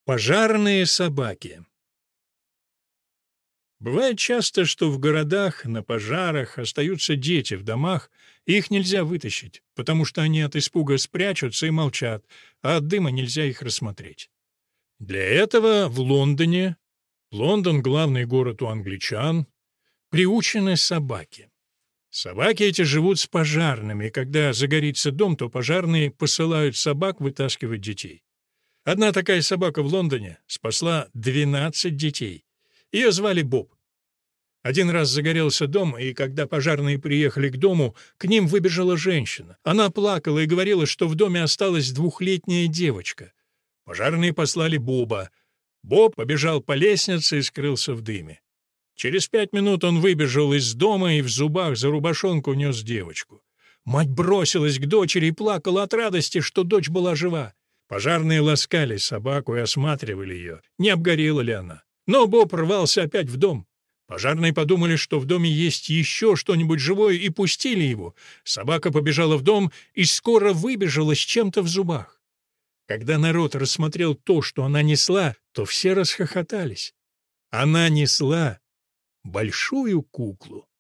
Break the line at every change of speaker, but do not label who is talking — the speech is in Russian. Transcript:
Пожарные собаки. Бывает часто, что в городах на пожарах остаются дети в домах, и их нельзя вытащить, потому что они от испуга спрячутся и молчат, а от дыма нельзя их рассмотреть. Для этого в Лондоне, Лондон — главный город у англичан, приучены собаки. Собаки эти живут с пожарными, и когда загорится дом, то пожарные посылают собак вытаскивать детей. Одна такая собака в Лондоне спасла 12 детей. Ее звали Боб. Один раз загорелся дом, и когда пожарные приехали к дому, к ним выбежала женщина. Она плакала и говорила, что в доме осталась двухлетняя девочка. Пожарные послали Боба. Боб побежал по лестнице и скрылся в дыме. Через 5 минут он выбежал из дома и в зубах за рубашонку нес девочку. Мать бросилась к дочери и плакала от радости, что дочь была жива. Пожарные ласкали собаку и осматривали ее, не обгорела ли она. Но Боб рвался опять в дом. Пожарные подумали, что в доме есть еще что-нибудь живое, и пустили его. Собака побежала в дом и скоро выбежала с чем-то в зубах. Когда народ рассмотрел то, что она несла, то все расхохотались. Она несла большую куклу.